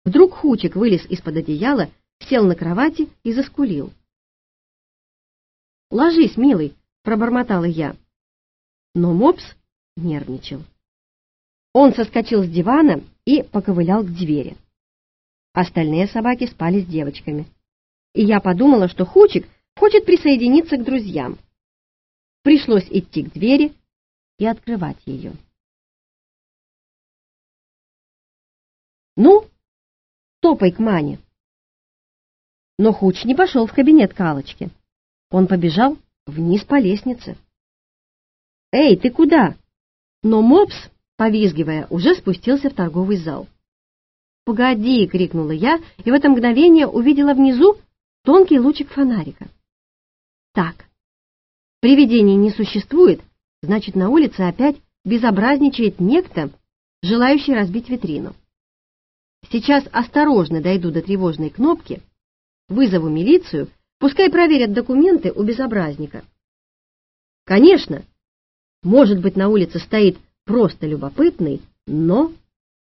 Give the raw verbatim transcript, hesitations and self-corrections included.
Вдруг Хучик вылез из-под одеяла, сел на кровати и заскулил. «Ложись, милый», — пробормотала я. Но Мопс нервничал. Он соскочил с дивана и поковылял к двери. Остальные собаки спали с девочками. И я подумала, что Хучик хочет присоединиться к друзьям. Пришлось идти к двери и открывать ее. «Ну, топай к Мане». Но Хуч не пошел в кабинет к Аллочке. Он побежал вниз по лестнице. «Эй, ты куда?» Но Мопс, повизгивая, уже спустился в торговый зал. «Погоди!» — крикнула я, и в это мгновение увидела внизу тонкий лучик фонарика. «Так, привидений не существует, значит, на улице опять безобразничает некто, желающий разбить витрину. Сейчас осторожно дойду до тревожной кнопки, вызову милицию, пускай проверят документы у безобразника. Конечно, может быть, на улице стоит просто любопытный, но